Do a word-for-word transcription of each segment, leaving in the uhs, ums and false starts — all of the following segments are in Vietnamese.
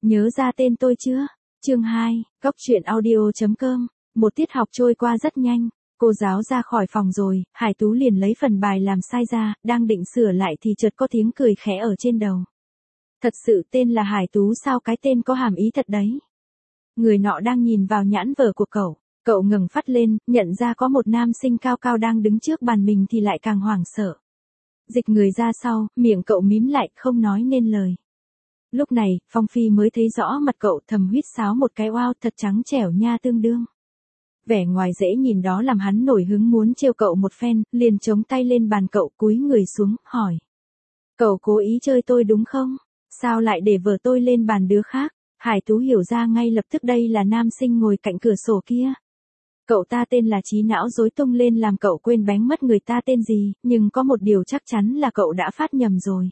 Nhớ ra tên tôi chưa? Chương hai, góc truyện audio chấm com. Một tiết học trôi qua rất nhanh, cô giáo ra khỏi phòng rồi, Hải Tú liền lấy phần bài làm sai ra, đang định sửa lại thì chợt có tiếng cười khẽ ở trên đầu. Thật sự tên là Hải Tú sao, cái tên có hàm ý thật đấy. Người nọ đang nhìn vào nhãn vở của cậu, cậu ngẩng phát lên, nhận ra có một nam sinh cao cao đang đứng trước bàn mình thì lại càng hoảng sợ. Dịch người ra sau, miệng cậu mím lại, không nói nên lời. Lúc này, Phong Phi mới thấy rõ mặt cậu, thầm huýt sáo một cái, wow, thật trắng trẻo nha tương đương. Vẻ ngoài dễ nhìn đó làm hắn nổi hứng muốn trêu cậu một phen, liền chống tay lên bàn cậu, cúi người xuống, hỏi. Cậu cố ý chơi tôi đúng không? Sao lại để vợ tôi lên bàn đứa khác? Hải Tú hiểu ra ngay lập tức đây là nam sinh ngồi cạnh cửa sổ kia. Cậu ta tên là trí não rối tung lên làm cậu quên bén mất người ta tên gì, nhưng có một điều chắc chắn là cậu đã phát nhầm rồi.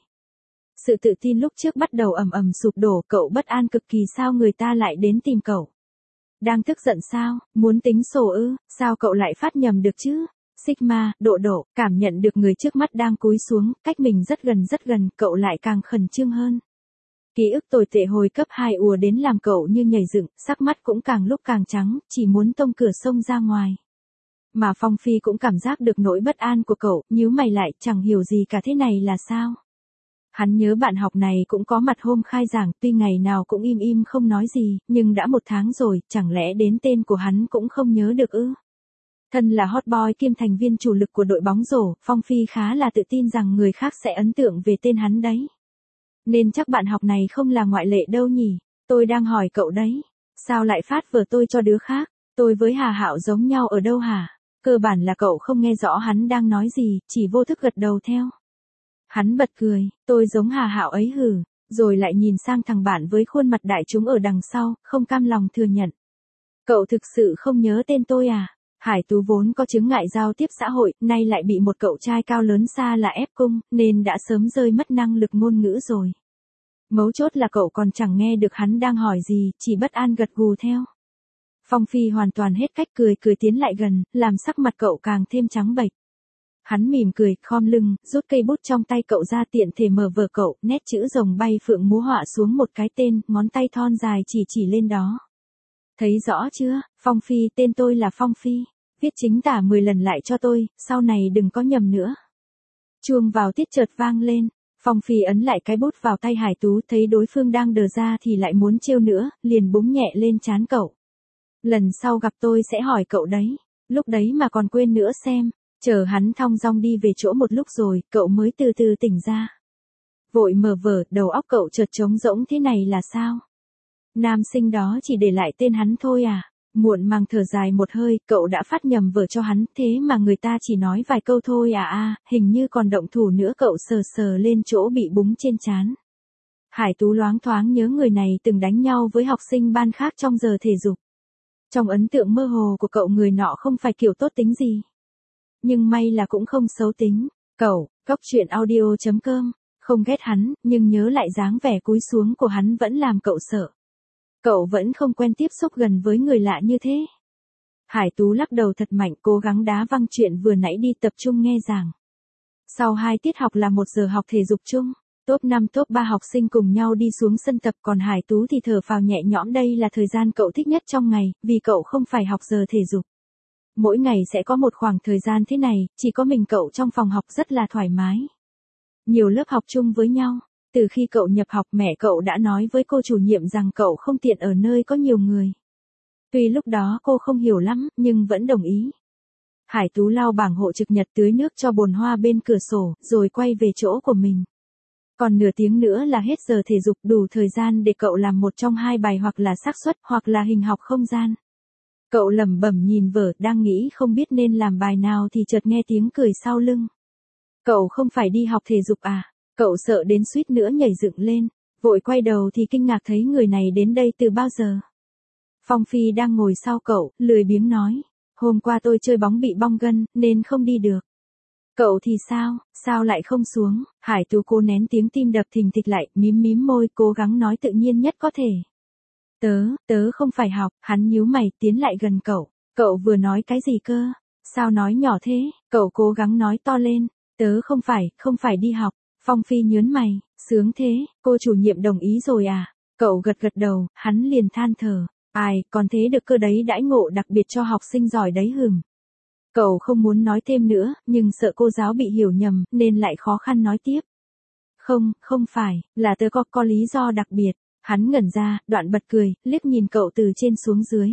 Sự tự tin lúc trước bắt đầu ầm ầm sụp đổ, cậu bất an cực kỳ, sao người ta lại đến tìm cậu? Đang tức giận sao, muốn tính sổ ư, sao cậu lại phát nhầm được chứ? Sigma, Độ Độ, cảm nhận được người trước mắt đang cúi xuống, cách mình rất gần rất gần, cậu lại càng khẩn trương hơn. Ký ức tồi tệ hồi cấp hai ùa đến làm cậu như nhảy dựng, sắc mắt cũng càng lúc càng trắng, chỉ muốn tông cửa sông ra ngoài. Mà Phong Phi cũng cảm giác được nỗi bất an của cậu, nhíu mày lại, chẳng hiểu gì cả, thế này là sao? Hắn nhớ bạn học này cũng có mặt hôm khai giảng, tuy ngày nào cũng im im không nói gì, nhưng đã một tháng rồi, chẳng lẽ đến tên của hắn cũng không nhớ được ư? Thân là hot boy kiêm thành viên chủ lực của đội bóng rổ, Phong Phi khá là tự tin rằng người khác sẽ ấn tượng về tên hắn đấy. Nên chắc bạn học này không là ngoại lệ đâu nhỉ, tôi đang hỏi cậu đấy. Sao lại phát vở tôi cho đứa khác, tôi với Hà Hạo giống nhau ở đâu hả? Cơ bản là cậu không nghe rõ hắn đang nói gì, chỉ vô thức gật đầu theo. Hắn bật cười, tôi giống Hà Hạo ấy hử, rồi lại nhìn sang thằng bạn với khuôn mặt đại chúng ở đằng sau, không cam lòng thừa nhận. Cậu thực sự không nhớ tên tôi à? Hải Tú vốn có chứng ngại giao tiếp xã hội, nay lại bị một cậu trai cao lớn xa là ép cung, nên đã sớm rơi mất năng lực ngôn ngữ rồi. Mấu chốt là cậu còn chẳng nghe được hắn đang hỏi gì, chỉ bất an gật gù theo. Phong Phi hoàn toàn hết cách, cười cười tiến lại gần, làm sắc mặt cậu càng thêm trắng bệch. Hắn mỉm cười, khom lưng, rút cây bút trong tay cậu ra, tiện thể mở vở cậu, nét chữ rồng bay phượng múa họa xuống một cái tên, ngón tay thon dài chỉ chỉ lên đó. Thấy rõ chưa, Phong Phi, tên tôi là Phong Phi. Viết chính tả mười lần lại cho tôi, sau này đừng có nhầm nữa. Chuông vào tiết chợt vang lên, Phong Phi ấn lại cái bút vào tay Hải Tú, thấy đối phương đang đờ ra thì lại muốn trêu nữa, liền búng nhẹ lên trán cậu. Lần sau gặp tôi sẽ hỏi cậu đấy, lúc đấy mà còn quên nữa xem. Chờ hắn thong dong đi về chỗ một lúc rồi, cậu mới từ từ tỉnh ra. Vội mở vở, đầu óc cậu chợt trống rỗng, thế này là sao? Nam sinh đó chỉ để lại tên hắn thôi à? Muộn màng thở dài một hơi, cậu đã phát nhầm vở cho hắn, thế mà người ta chỉ nói vài câu thôi à à, hình như còn động thủ nữa, cậu sờ sờ lên chỗ bị búng trên trán. Hải Tú loáng thoáng nhớ người này từng đánh nhau với học sinh ban khác trong giờ thể dục. Trong ấn tượng mơ hồ của cậu, người nọ không phải kiểu tốt tính gì. Nhưng may là cũng không xấu tính. Cậu, góc truyện audio chấm com, không ghét hắn, nhưng nhớ lại dáng vẻ cúi xuống của hắn vẫn làm cậu sợ. Cậu vẫn không quen tiếp xúc gần với người lạ như thế. Hải Tú lắc đầu thật mạnh, cố gắng đá văng chuyện vừa nãy đi, tập trung nghe giảng. Sau hai tiết học là một giờ học thể dục chung, top năm top ba học sinh cùng nhau đi xuống sân tập, còn Hải Tú thì thở phào nhẹ nhõm, đây là thời gian cậu thích nhất trong ngày, vì cậu không phải học giờ thể dục. Mỗi ngày sẽ có một khoảng thời gian thế này, chỉ có mình cậu trong phòng học, rất là thoải mái. Nhiều lớp học chung với nhau, từ khi cậu nhập học mẹ cậu đã nói với cô chủ nhiệm rằng cậu không tiện ở nơi có nhiều người. Tuy lúc đó cô không hiểu lắm, nhưng vẫn đồng ý. Hải Tú lau bảng hộ trực nhật, tưới nước cho bồn hoa bên cửa sổ, rồi quay về chỗ của mình. Còn nửa tiếng nữa là hết giờ thể dục, đủ thời gian để cậu làm một trong hai bài, hoặc là xác suất, hoặc là hình học không gian. Cậu lẩm bẩm nhìn vở, đang nghĩ không biết nên làm bài nào thì chợt nghe tiếng cười sau lưng. Cậu không phải đi học thể dục à? Cậu sợ đến suýt nữa nhảy dựng lên, vội quay đầu thì kinh ngạc thấy người này đến đây từ bao giờ. Phong Phi đang ngồi sau cậu, lười biếng nói, hôm qua tôi chơi bóng bị bong gân, nên không đi được. Cậu thì sao, sao lại không xuống? Hải Tú cố nén tiếng tim đập thình thịch lại, mím mím môi, cố gắng nói tự nhiên nhất có thể. Tớ, tớ không phải học, hắn nhíu mày tiến lại gần cậu. Cậu vừa nói cái gì cơ? Sao nói nhỏ thế? Cậu cố gắng nói to lên. Tớ không phải, không phải đi học. Phong Phi nhớn mày, sướng thế, cô chủ nhiệm đồng ý rồi à? Cậu gật gật đầu, hắn liền than thở. Ai, còn thế được cơ đấy đãi ngộ đặc biệt cho học sinh giỏi đấy hừm. Cậu không muốn nói thêm nữa, nhưng sợ cô giáo bị hiểu nhầm, nên lại khó khăn nói tiếp. Không, không phải, là tớ có, có lý do đặc biệt. Hắn ngẩn ra, đoạn bật cười, liếc nhìn cậu từ trên xuống dưới.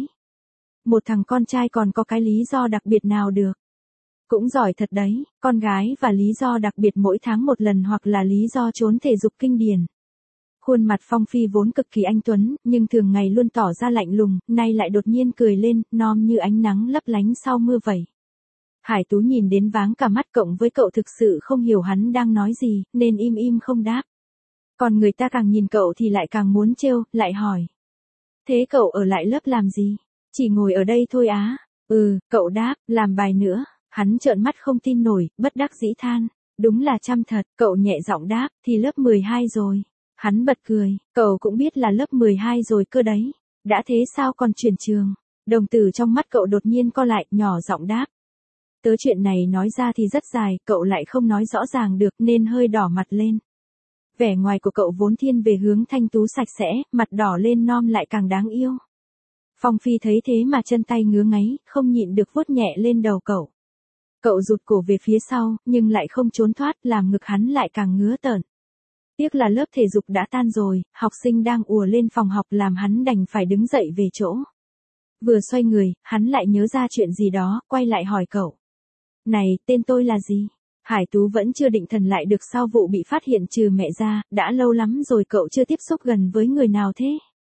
Một thằng con trai còn có cái lý do đặc biệt nào được. Cũng giỏi thật đấy, con gái và lý do đặc biệt mỗi tháng một lần hoặc là lý do trốn thể dục kinh điển. Khuôn mặt Phong Phi vốn cực kỳ anh tuấn, nhưng thường ngày luôn tỏ ra lạnh lùng, nay lại đột nhiên cười lên, non như ánh nắng lấp lánh sau mưa vậy. Hải Tú nhìn đến váng cả mắt, cộng với cậu thực sự không hiểu hắn đang nói gì, nên im im không đáp. Còn người ta càng nhìn cậu thì lại càng muốn trêu, lại hỏi. Thế cậu ở lại lớp làm gì? Chỉ ngồi ở đây thôi á? Ừ, cậu đáp, làm bài nữa. Hắn trợn mắt không tin nổi, bất đắc dĩ than. Đúng là chăm thật, cậu nhẹ giọng đáp, thì lớp mười hai rồi. Hắn bật cười, cậu cũng biết là lớp mười hai rồi cơ đấy. Đã thế sao còn chuyển trường? Đồng tử trong mắt cậu đột nhiên co lại, nhỏ giọng đáp. Tớ chuyện này nói ra thì rất dài, cậu lại không nói rõ ràng được nên hơi đỏ mặt lên. Vẻ ngoài của cậu vốn thiên về hướng thanh tú sạch sẽ, mặt đỏ lên non lại càng đáng yêu. Phong Phi thấy thế mà chân tay ngứa ngáy, không nhịn được vuốt nhẹ lên đầu cậu. Cậu rụt cổ về phía sau, nhưng lại không trốn thoát, làm ngực hắn lại càng ngứa tởn. Tiếc là lớp thể dục đã tan rồi, học sinh đang ùa lên phòng học làm hắn đành phải đứng dậy về chỗ. Vừa xoay người, hắn lại nhớ ra chuyện gì đó, quay lại hỏi cậu. Này, tên tôi là gì? Hải Tú vẫn chưa định thần lại được sau vụ bị phát hiện trừ mẹ ra, đã lâu lắm rồi cậu chưa tiếp xúc gần với người nào thế?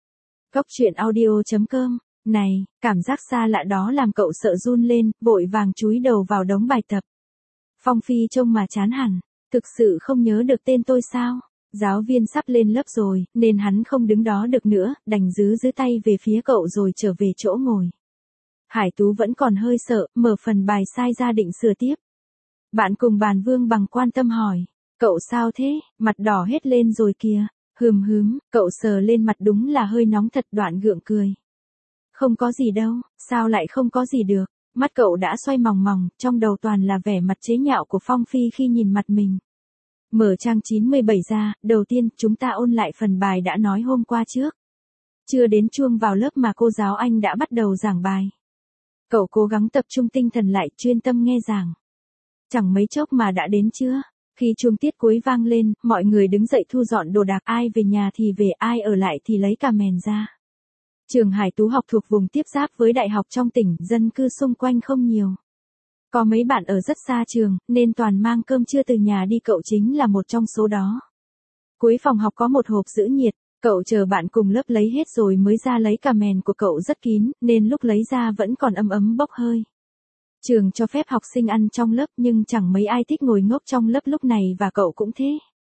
Cốc truyện audio chấm com, này, cảm giác xa lạ đó làm cậu sợ run lên, vội vàng chúi đầu vào đống bài tập. Phong Phi trông mà chán hẳn, thực sự không nhớ được tên tôi sao? Giáo viên sắp lên lớp rồi, nên hắn không đứng đó được nữa, đành giữ giữ tay về phía cậu rồi trở về chỗ ngồi. Hải Tú vẫn còn hơi sợ, mở phần bài sai ra định sửa tiếp. Bạn cùng bàn Vương Bằng quan tâm hỏi, cậu sao thế, mặt đỏ hết lên rồi kìa. Hừm hứm, cậu sờ lên mặt đúng là hơi nóng thật, đoạn gượng cười. Không có gì đâu, sao lại không có gì được, mắt cậu đã xoay mòng mòng, trong đầu toàn là vẻ mặt chế nhạo của Phong Phi khi nhìn mặt mình. Mở trang chín mươi bảy ra, đầu tiên chúng ta ôn lại phần bài đã nói hôm qua trước. Chưa đến chuông vào lớp mà cô giáo Anh đã bắt đầu giảng bài. Cậu cố gắng tập trung tinh thần lại, chuyên tâm nghe giảng. Chẳng mấy chốc mà đã đến chưa? Khi chuông tiết cuối vang lên, mọi người đứng dậy thu dọn đồ đạc, ai về nhà thì về, ai ở lại thì lấy cà mèn ra. Trường Hải Tú học thuộc vùng tiếp giáp với đại học trong tỉnh, dân cư xung quanh không nhiều. Có mấy bạn ở rất xa trường, nên toàn mang cơm trưa từ nhà đi, cậu chính là một trong số đó. Cuối phòng học có một hộp giữ nhiệt, cậu chờ bạn cùng lớp lấy hết rồi mới ra lấy, cà mèn của cậu rất kín, nên lúc lấy ra vẫn còn ấm ấm bốc hơi. Trường cho phép học sinh ăn trong lớp nhưng chẳng mấy ai thích ngồi ngốc trong lớp lúc này và cậu cũng thế.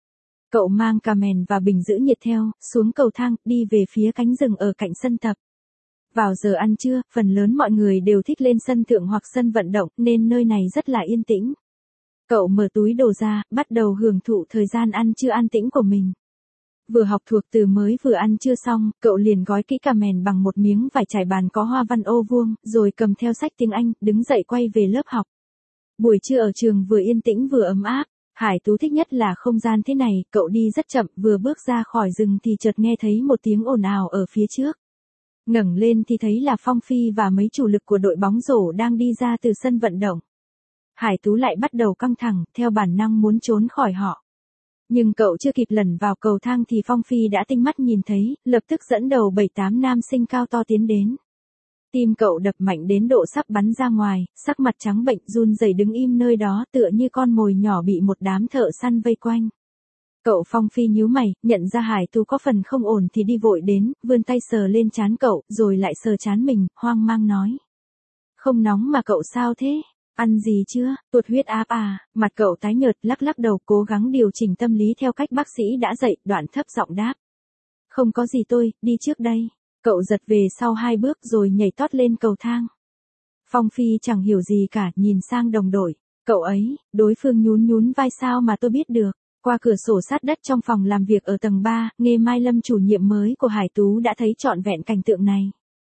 Cậu mang cà mèn và bình giữ nhiệt theo, xuống cầu thang, đi về phía cánh rừng ở cạnh sân tập. Vào giờ ăn trưa, phần lớn mọi người đều thích lên sân thượng hoặc sân vận động nên nơi này rất là yên tĩnh. Cậu mở túi đồ ra, bắt đầu hưởng thụ thời gian ăn trưa an tĩnh của mình. Vừa học thuộc từ mới vừa ăn trưa xong, cậu liền gói kỹ cà mèn bằng một miếng vải trải bàn có hoa văn ô vuông, rồi cầm theo sách tiếng Anh, đứng dậy quay về lớp học. Buổi trưa ở trường vừa yên tĩnh vừa ấm áp. Hải Tú thích nhất là không gian thế này, cậu đi rất chậm, vừa bước ra khỏi rừng thì chợt nghe thấy một tiếng ồn ào ở phía trước. Ngẩng lên thì thấy là Phong Phi và mấy chủ lực của đội bóng rổ đang đi ra từ sân vận động. Hải Tú lại bắt đầu căng thẳng, theo bản năng muốn trốn khỏi họ. Nhưng cậu chưa kịp lẩn vào cầu thang thì Phong Phi đã tinh mắt nhìn thấy, lập tức dẫn đầu bảy tám nam sinh cao to tiến đến. Tim cậu đập mạnh đến độ sắp bắn ra ngoài, sắc mặt trắng bệnh, run rẩy đứng im nơi đó tựa như con mồi nhỏ bị một đám thợ săn vây quanh. Cậu Phong Phi nhíu mày, nhận ra Hải Tú có phần không ổn thì đi vội đến, vươn tay sờ lên trán cậu, rồi lại sờ trán mình, hoang mang nói. Không nóng mà cậu sao thế? Ăn gì chưa? Tuột huyết áp à? Mặt cậu tái nhợt, lắc lắc đầu, cố gắng điều chỉnh tâm lý theo cách bác sĩ đã dạy, đoạn thấp giọng đáp. Không có gì, tôi, đi trước đây. Cậu giật về sau hai bước rồi nhảy tót lên cầu thang. Phong Phi chẳng hiểu gì cả, nhìn sang đồng đội. Cậu ấy, đối phương nhún nhún vai, sao mà tôi biết được. Qua cửa sổ sát đất trong phòng làm việc ở tầng ba, Nghê Mai Lâm chủ nhiệm mới của Hải Tú đã thấy trọn vẹn cảnh tượng này.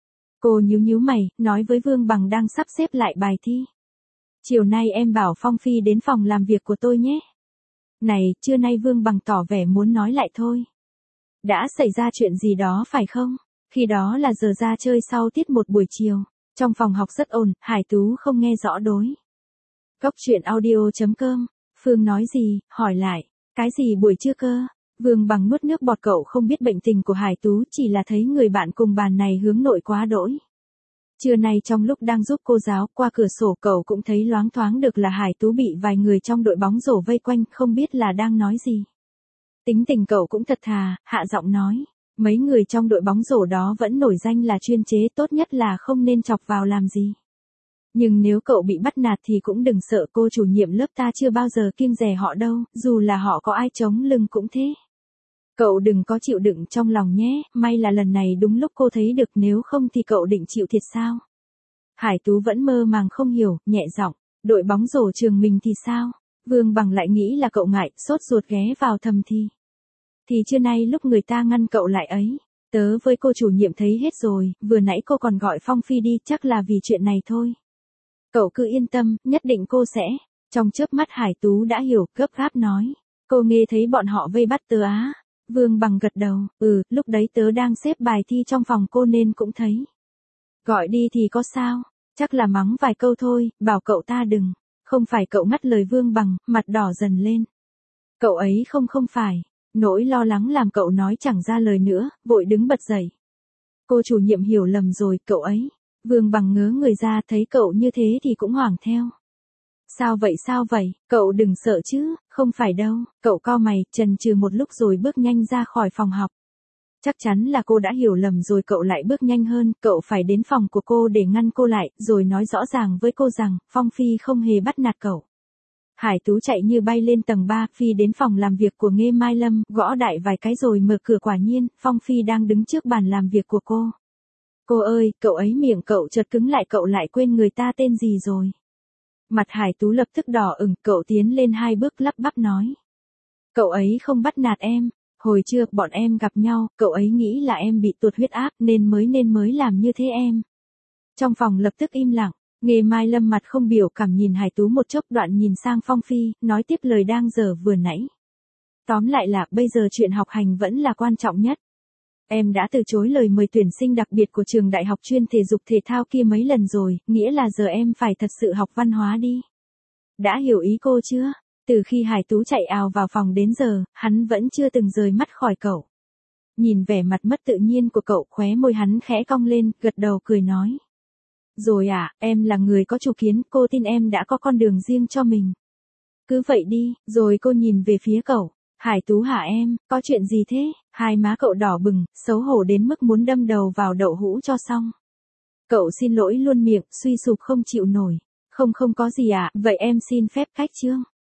Cô nhíu nhíu mày, nói với Vương Bằng đang sắp xếp lại bài thi. Chiều nay em bảo Phong Phi đến phòng làm việc của tôi nhé. Này, trưa nay Vương Bằng tỏ vẻ muốn nói lại thôi. Đã xảy ra chuyện gì đó phải không? Khi đó là giờ ra chơi sau tiết một buổi chiều. Trong phòng học rất ồn, Hải Tú không nghe rõ đối. Cốc truyện audio.com, Phương nói gì, hỏi lại, cái gì buổi trưa cơ? Vương Bằng nuốt nước bọt, cậu không biết bệnh tình của Hải Tú, chỉ là thấy người bạn cùng bàn này hướng nội quá đỗi. Trưa nay trong lúc đang giúp cô giáo, qua cửa sổ cậu cũng thấy loáng thoáng được là Hải Tú bị vài người trong đội bóng rổ vây quanh, không biết là đang nói gì. Tính tình cậu cũng thật thà, hạ giọng nói, mấy người trong đội bóng rổ đó vẫn nổi danh là chuyên chế, tốt nhất là không nên chọc vào làm gì. Nhưng nếu cậu bị bắt nạt thì cũng đừng sợ, cô chủ nhiệm lớp ta chưa bao giờ kiêng dè họ đâu, dù là họ có ai chống lưng cũng thế. Cậu đừng có chịu đựng trong lòng nhé, may là lần này đúng lúc cô thấy được, nếu không thì cậu định chịu thiệt sao? Hải Tú vẫn mơ màng không hiểu, nhẹ giọng, đội bóng rổ trường mình thì sao? Vương Bằng lại nghĩ là cậu ngại, sốt ruột ghé vào thầm thì. Thì trưa nay lúc người ta ngăn cậu lại ấy, tớ với cô chủ nhiệm thấy hết rồi, vừa nãy cô còn gọi Phong Phi đi, chắc là vì chuyện này thôi. Cậu cứ yên tâm, nhất định cô sẽ. Trong chớp mắt Hải Tú đã hiểu, gấp gáp nói, cô nghe thấy bọn họ vây bắt tớ á? Vương Bằng gật đầu, ừ, lúc đấy tớ đang xếp bài thi trong phòng cô nên cũng thấy. Gọi đi thì có sao, chắc là mắng vài câu thôi, bảo cậu ta đừng. Không phải, cậu ngắt lời Vương Bằng, mặt đỏ dần lên. Cậu ấy không không phải, nỗi lo lắng làm cậu nói chẳng ra lời nữa, vội đứng bật dậy. Cô chủ nhiệm hiểu lầm rồi, cậu ấy. Vương Bằng ngớ người ra, thấy cậu như thế thì cũng hoảng theo. Sao vậy sao vậy, cậu đừng sợ chứ, không phải đâu, cậu cau mày, chần chừ một lúc rồi bước nhanh ra khỏi phòng học. Chắc chắn là cô đã hiểu lầm rồi, cậu lại bước nhanh hơn, cậu phải đến phòng của cô để ngăn cô lại, rồi nói rõ ràng với cô rằng, Phong Phi không hề bắt nạt cậu. Hải Tú chạy như bay lên tầng ba, Phi đến phòng làm việc của Nghê Mai Lâm, gõ đại vài cái rồi mở cửa, quả nhiên, Phong Phi đang đứng trước bàn làm việc của cô. Cô ơi, cậu ấy, miệng cậu chợt cứng lại, cậu lại quên người ta tên gì rồi. Mặt Hải Tú lập tức đỏ ửng, cậu tiến lên hai bước lắp bắp nói. Cậu ấy không bắt nạt em, hồi trưa bọn em gặp nhau, cậu ấy nghĩ là em bị tụt huyết áp nên mới nên mới làm như thế em. Trong phòng lập tức im lặng, Nghê Mai Lâm mặt không biểu cảm nhìn Hải Tú một chốc, đoạn nhìn sang Phong Phi, nói tiếp lời đang dở vừa nãy. Tóm lại là bây giờ chuyện học hành vẫn là quan trọng nhất. Em đã từ chối lời mời tuyển sinh đặc biệt của trường đại học chuyên thể dục thể thao kia mấy lần rồi, nghĩa là giờ em phải thật sự học văn hóa đi. Đã hiểu ý cô chưa? Từ khi Hải Tú chạy ào vào phòng đến giờ, hắn vẫn chưa từng rời mắt khỏi cậu. Nhìn vẻ mặt mất tự nhiên của cậu, khóe môi hắn khẽ cong lên, gật đầu cười nói. Rồi à, em là người có chủ kiến, cô tin em đã có con đường riêng cho mình. Cứ vậy đi, rồi cô nhìn về phía cậu. Hải Tú hả em, có chuyện gì thế? Hai má cậu đỏ bừng, xấu hổ đến mức muốn đâm đầu vào đậu hũ cho xong. Cậu xin lỗi luôn miệng, suy sụp không chịu nổi. Không không có gì ạ, à, vậy em xin phép cách chương.